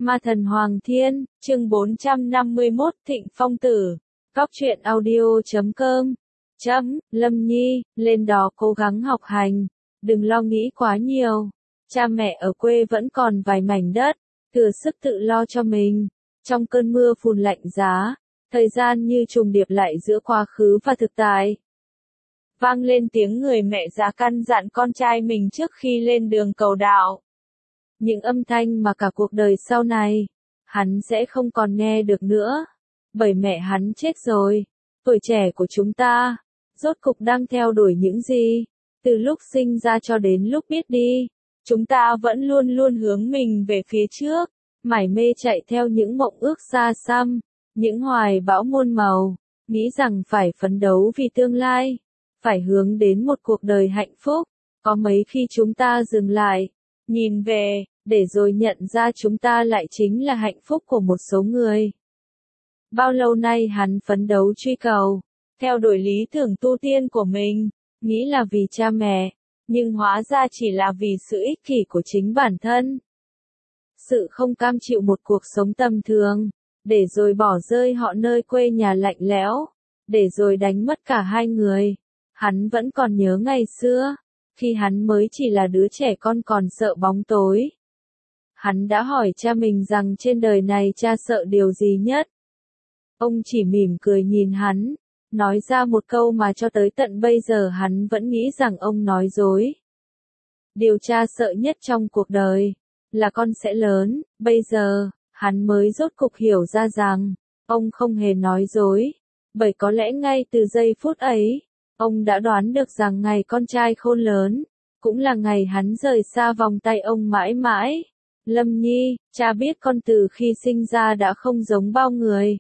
Ma thần Hoàng Thiên, chương 451, Thịnh Phong Tử. Góc truyện audio.com. Lâm Nhi, lên đó cố gắng học hành, đừng lo nghĩ quá nhiều. Cha mẹ ở quê vẫn còn vài mảnh đất, thừa sức tự lo cho mình. Trong cơn mưa phùn lạnh giá, thời gian như trùng điệp lại giữa quá khứ và thực tại. Vang lên tiếng người mẹ già căn dặn con trai mình trước khi lên đường cầu đạo. Những âm thanh mà cả cuộc đời sau này, hắn sẽ không còn nghe được nữa. Bởi mẹ hắn chết rồi. Tuổi trẻ của chúng ta, rốt cục đang theo đuổi những gì? Từ lúc sinh ra cho đến lúc biết đi, chúng ta vẫn luôn luôn hướng mình về phía trước, mải mê chạy theo những mộng ước xa xăm, những hoài bão muôn màu, nghĩ rằng phải phấn đấu vì tương lai, phải hướng đến một cuộc đời hạnh phúc. Có mấy khi chúng ta dừng lại, nhìn về, để rồi nhận ra chúng ta lại chính là hạnh phúc của một số người. Bao lâu nay hắn phấn đấu truy cầu, theo đuổi lý tưởng tu tiên của mình, nghĩ là vì cha mẹ, nhưng hóa ra chỉ là vì sự ích kỷ của chính bản thân. Sự không cam chịu một cuộc sống tầm thường, để rồi bỏ rơi họ nơi quê nhà lạnh lẽo, để rồi đánh mất cả hai người. Hắn vẫn còn nhớ ngày xưa, khi hắn mới chỉ là đứa trẻ con còn sợ bóng tối. Hắn đã hỏi cha mình rằng trên đời này cha sợ điều gì nhất. Ông chỉ mỉm cười nhìn hắn, nói ra một câu mà cho tới tận bây giờ hắn vẫn nghĩ rằng ông nói dối. Điều cha sợ nhất trong cuộc đời, là con sẽ lớn. Bây giờ, hắn mới rốt cục hiểu ra rằng, ông không hề nói dối. Bởi có lẽ ngay từ giây phút ấy, ông đã đoán được rằng ngày con trai khôn lớn, cũng là ngày hắn rời xa vòng tay ông mãi mãi. Lâm Nhi, cha biết con từ khi sinh ra đã không giống bao người.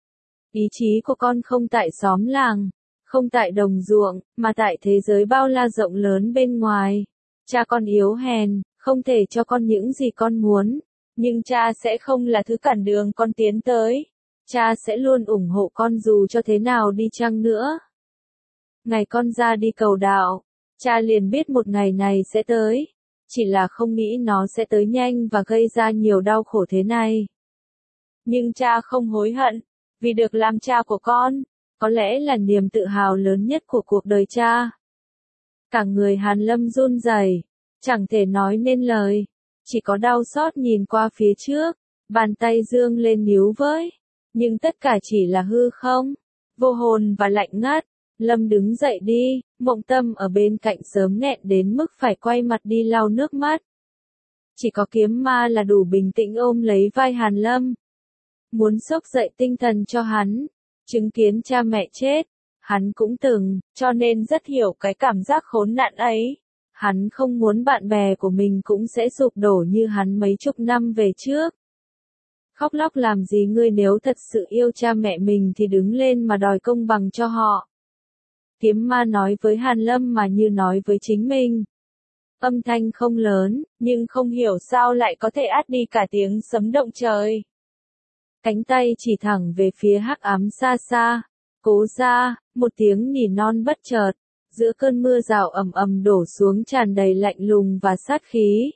Ý chí của con không tại xóm làng, không tại đồng ruộng, mà tại thế giới bao la rộng lớn bên ngoài. Cha con yếu hèn, không thể cho con những gì con muốn, nhưng cha sẽ không là thứ cản đường con tiến tới. Cha sẽ luôn ủng hộ con dù cho thế nào đi chăng nữa. Ngày con ra đi cầu đạo, cha liền biết một ngày này sẽ tới, chỉ là không nghĩ nó sẽ tới nhanh và gây ra nhiều đau khổ thế này. Nhưng cha không hối hận, vì được làm cha của con, có lẽ là niềm tự hào lớn nhất của cuộc đời cha. Cả người Hàn Lâm run rẩy, chẳng thể nói nên lời, chỉ có đau xót nhìn qua phía trước, bàn tay dương lên níu với, nhưng tất cả chỉ là hư không, vô hồn và lạnh ngắt. Lâm đứng dậy đi, Mộng Tâm ở bên cạnh sớm nghẹn đến mức phải quay mặt đi lau nước mắt. Chỉ có Kiếm Ma là đủ bình tĩnh ôm lấy vai Hàn Lâm, muốn xốc dậy tinh thần cho hắn. Chứng kiến cha mẹ chết, hắn cũng từng, cho nên rất hiểu cái cảm giác khốn nạn ấy. Hắn không muốn bạn bè của mình cũng sẽ sụp đổ như hắn mấy chục năm về trước. Khóc lóc làm gì ngươi, nếu thật sự yêu cha mẹ mình thì đứng lên mà đòi công bằng cho họ. Kiếm Ma nói với Hàn Lâm mà như nói với chính mình. Âm thanh không lớn, nhưng không hiểu sao lại có thể át đi cả tiếng sấm động trời. Cánh tay chỉ thẳng về phía hắc ám xa xa. Cố ra, một tiếng nỉ non bất chợt, giữa cơn mưa rào ầm ầm đổ xuống tràn đầy lạnh lùng và sát khí.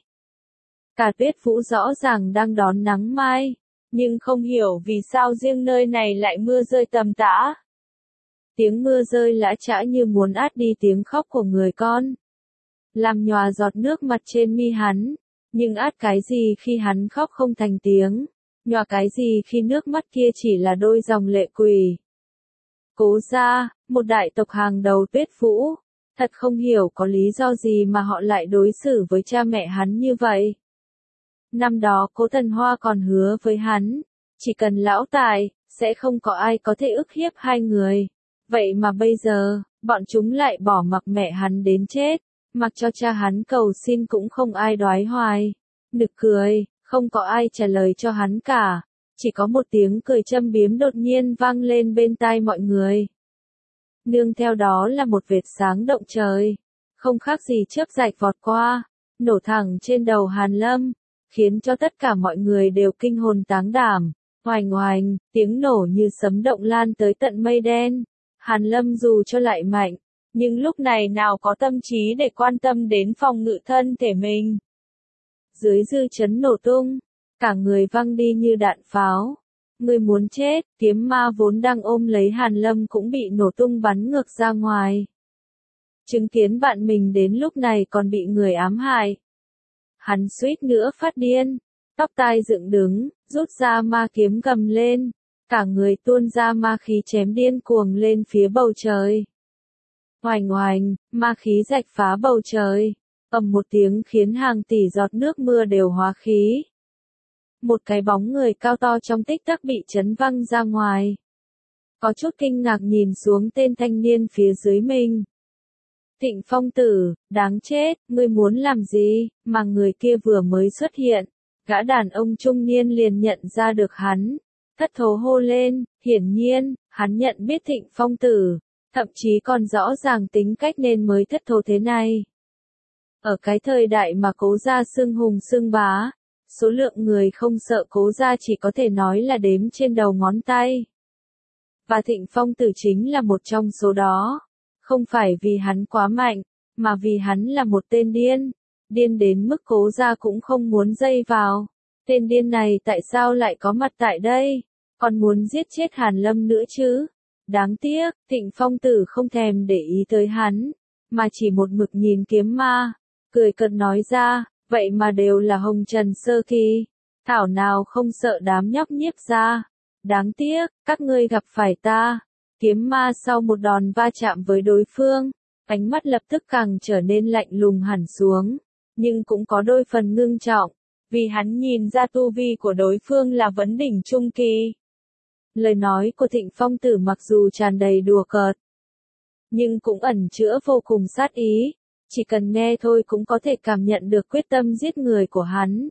Cả Tuyết Vũ rõ ràng đang đón nắng mai, nhưng không hiểu vì sao riêng nơi này lại mưa rơi tầm tã. Tiếng mưa rơi lã chã như muốn át đi tiếng khóc của người con, làm nhòa giọt nước mặt trên mi hắn, nhưng át cái gì khi hắn khóc không thành tiếng, nhòa cái gì khi nước mắt kia chỉ là đôi dòng lệ quỳ. Cố gia, một đại tộc hàng đầu Tuyết Vũ, thật không hiểu có lý do gì mà họ lại đối xử với cha mẹ hắn như vậy. Năm đó Cố Thần Hoa còn hứa với hắn, chỉ cần lão tại, sẽ không có ai có thể ức hiếp hai người. Vậy mà bây giờ, bọn chúng lại bỏ mặc mẹ hắn đến chết, mặc cho cha hắn cầu xin cũng không ai đoái hoài. Nực cười, không có ai trả lời cho hắn cả, chỉ có một tiếng cười châm biếm đột nhiên vang lên bên tai mọi người. Nương theo đó là một vệt sáng động trời, không khác gì chớp rạch vọt qua, nổ thẳng trên đầu Hàn Lâm, khiến cho tất cả mọi người đều kinh hồn táng đảm. Oành oành, tiếng nổ như sấm động lan tới tận mây đen. Hàn Lâm dù cho lại mạnh, nhưng lúc này nào có tâm trí để quan tâm đến phòng ngự thân thể mình. Dưới dư chấn nổ tung, cả người văng đi như đạn pháo. Người muốn chết, kiếm ma vốn đang ôm lấy Hàn Lâm cũng bị nổ tung bắn ngược ra ngoài. Chứng kiến bạn mình đến lúc này còn bị người ám hại. Hắn suýt nữa phát điên, tóc tai dựng đứng, rút ra ma kiếm gầm lên, cả người tuôn ra ma khí chém điên cuồng lên phía bầu trời. Oành oành, ma khí rạch phá bầu trời, ầm một tiếng khiến hàng tỷ giọt nước mưa đều hóa khí. Một cái bóng người cao to trong tích tắc bị chấn văng ra ngoài. Có chút kinh ngạc nhìn xuống tên thanh niên phía dưới mình. Thịnh Phong Tử, đáng chết, ngươi muốn làm gì, mà người kia vừa mới xuất hiện. Gã đàn ông trung niên liền nhận ra được hắn. Thất thố hô lên, hiển nhiên, hắn nhận biết Thịnh Phong Tử, thậm chí còn rõ ràng tính cách nên mới thất thố thế này. Ở cái thời đại mà Cố gia xưng hùng xưng bá, số lượng người không sợ Cố gia chỉ có thể nói là đếm trên đầu ngón tay. Và Thịnh Phong Tử chính là một trong số đó. Không phải vì hắn quá mạnh, mà vì hắn là một tên điên. Điên đến mức Cố gia cũng không muốn dây vào. Tên điên này tại sao lại có mặt tại đây? Còn muốn giết chết Hàn Lâm nữa chứ? Đáng tiếc, Thịnh Phong Tử không thèm để ý tới hắn, mà chỉ một mực nhìn kiếm ma, cười cợt nói ra, vậy mà đều là hồng trần sơ kỳ, thảo nào không sợ đám nhóc nhiếp gia. Đáng tiếc, các ngươi gặp phải ta. Kiếm ma sau một đòn va chạm với đối phương, ánh mắt lập tức càng trở nên lạnh lùng hẳn xuống, nhưng cũng có đôi phần ngưng trọng, vì hắn nhìn ra tu vi của đối phương là vấn đỉnh trung kỳ. Lời nói của Thịnh Phong Tử mặc dù tràn đầy đùa cợt, nhưng cũng ẩn chứa vô cùng sát ý, chỉ cần nghe thôi cũng có thể cảm nhận được quyết tâm giết người của hắn.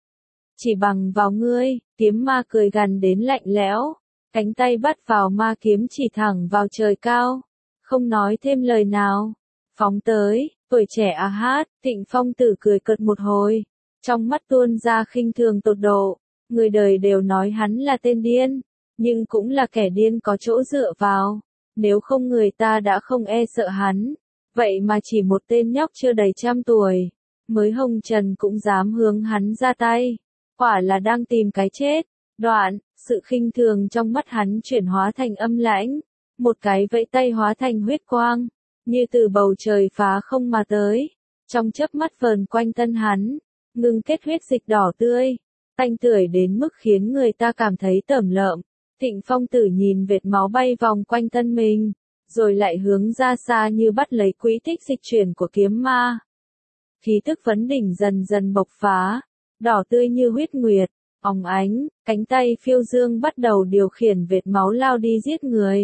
Chỉ bằng vào ngươi, kiếm ma cười gằn đến lạnh lẽo, cánh tay bắt vào ma kiếm chỉ thẳng vào trời cao, không nói thêm lời nào, phóng tới, tuổi trẻ hát, Thịnh Phong Tử cười cợt một hồi, trong mắt tuôn ra khinh thường tột độ, người đời đều nói hắn là tên điên, nhưng cũng là kẻ điên có chỗ dựa vào, nếu không người ta đã không e sợ hắn, vậy mà chỉ một tên nhóc chưa đầy 100 tuổi, mới hồng trần cũng dám hướng hắn ra tay, quả là đang tìm cái chết. Đoạn, sự khinh thường trong mắt hắn chuyển hóa thành âm lãnh, một cái vẫy tay hóa thành huyết quang, như từ bầu trời phá không mà tới, trong chớp mắt vờn quanh thân hắn, ngưng kết huyết dịch đỏ tươi, tanh tưởi đến mức khiến người ta cảm thấy tởm lợm. Thịnh Phong Tử nhìn vệt máu bay vòng quanh thân mình, rồi lại hướng ra xa như bắt lấy quỹ tích dịch chuyển của kiếm ma. Khí tức vấn đỉnh dần dần bộc phá, đỏ tươi như huyết nguyệt. Óng ánh, cánh tay phiêu dương bắt đầu điều khiển vệt máu lao đi giết người.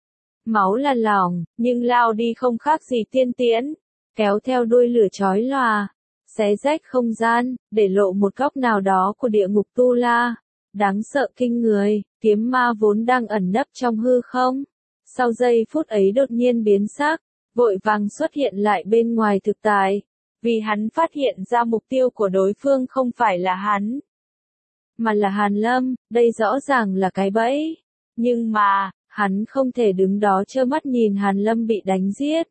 Máu là lỏng, nhưng lao đi không khác gì tiên tiễn, kéo theo đuôi lửa chói lòa, xé rách không gian, để lộ một góc nào đó của địa ngục Tu La. Đáng sợ kinh người, kiếm ma vốn đang ẩn nấp trong hư không. Sau giây phút ấy đột nhiên biến sắc, vội vàng xuất hiện lại bên ngoài thực tại, vì hắn phát hiện ra mục tiêu của đối phương không phải là hắn, mà là Hàn Lâm, đây rõ ràng là cái bẫy. Nhưng mà, hắn không thể đứng đó trơ mắt nhìn Hàn Lâm bị đánh giết.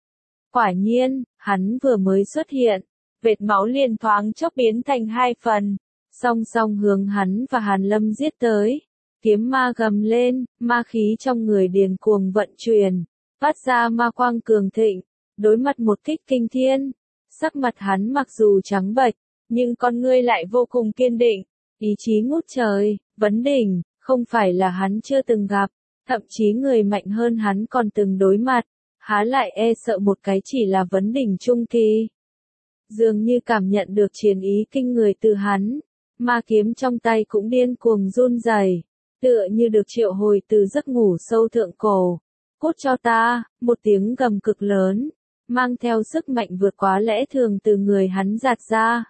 Quả nhiên, hắn vừa mới xuất hiện, vệt máu liền thoáng chốc biến thành 2 phần, song song hướng hắn và Hàn Lâm giết tới. Kiếm ma gầm lên, ma khí trong người điền cuồng vận chuyển, phát ra ma quang cường thịnh, đối mặt một kích kinh thiên. Sắc mặt hắn mặc dù trắng bệch, nhưng con ngươi lại vô cùng kiên định. Ý chí ngút trời, vấn đỉnh, không phải là hắn chưa từng gặp, thậm chí người mạnh hơn hắn còn từng đối mặt, há lại e sợ một cái chỉ là vấn đỉnh trung kỳ. Dường như cảm nhận được chiến ý kinh người từ hắn, ma kiếm trong tay cũng điên cuồng run rẩy, tựa như được triệu hồi từ giấc ngủ sâu thượng cổ. Cút cho ta, một tiếng gầm cực lớn, mang theo sức mạnh vượt quá lẽ thường từ người hắn giạt ra.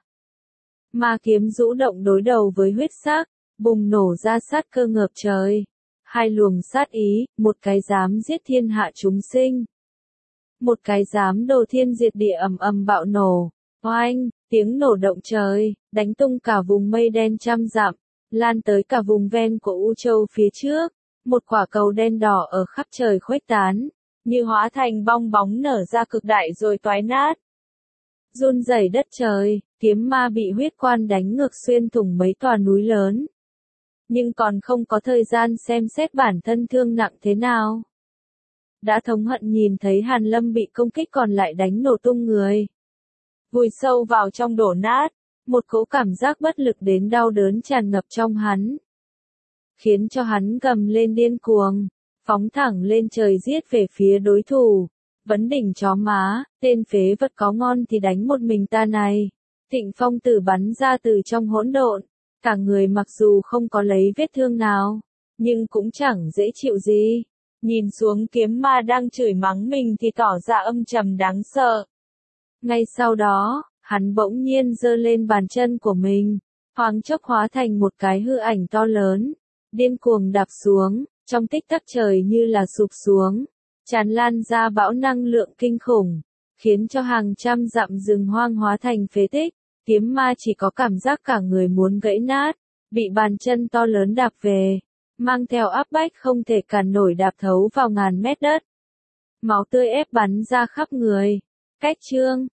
Ma kiếm rũ động đối đầu với huyết sắc, bùng nổ ra sát cơ ngập trời. 2 luồng sát ý, một cái dám giết thiên hạ chúng sinh, một cái dám đồ thiên diệt địa ầm ầm bạo nổ. Oanh, tiếng nổ động trời, đánh tung cả vùng mây đen 100 dặm, lan tới cả vùng ven của U Châu phía trước. Một quả cầu đen đỏ ở khắp trời khuếch tán, như hóa thành bong bóng nở ra cực đại rồi toái nát. run rẩy đất trời, kiếm ma bị huyết quan đánh ngược xuyên thủng mấy tòa núi lớn. Nhưng còn không có thời gian xem xét bản thân thương nặng thế nào. Đã thống hận nhìn thấy Hàn Lâm bị công kích còn lại đánh nổ tung người. Vùi sâu vào trong đổ nát, một cỗ cảm giác bất lực đến đau đớn tràn ngập trong hắn. Khiến cho hắn gầm lên điên cuồng, phóng thẳng lên trời giết về phía đối thủ. Vấn đỉnh chó má, tên phế vật có ngon thì đánh một mình ta này. Thịnh Phong Tử bắn ra từ trong hỗn độn, cả người mặc dù không có lấy vết thương nào, nhưng cũng chẳng dễ chịu gì. Nhìn xuống kiếm ma đang chửi mắng mình thì tỏ ra âm trầm đáng sợ. Ngay sau đó, hắn bỗng nhiên giơ lên bàn chân của mình, thoáng chốc hóa thành một cái hư ảnh to lớn, điên cuồng đạp xuống, trong tích tắc trời như là sụp xuống, tràn lan ra bão năng lượng kinh khủng, khiến cho hàng trăm dặm rừng hoang hóa thành phế tích. Kiếm ma chỉ có cảm giác cả người muốn gãy nát, bị bàn chân to lớn đạp về, mang theo áp bách không thể cản nổi đạp thấu vào ngàn mét đất. Máu tươi ép bắn ra khắp người. Cách chương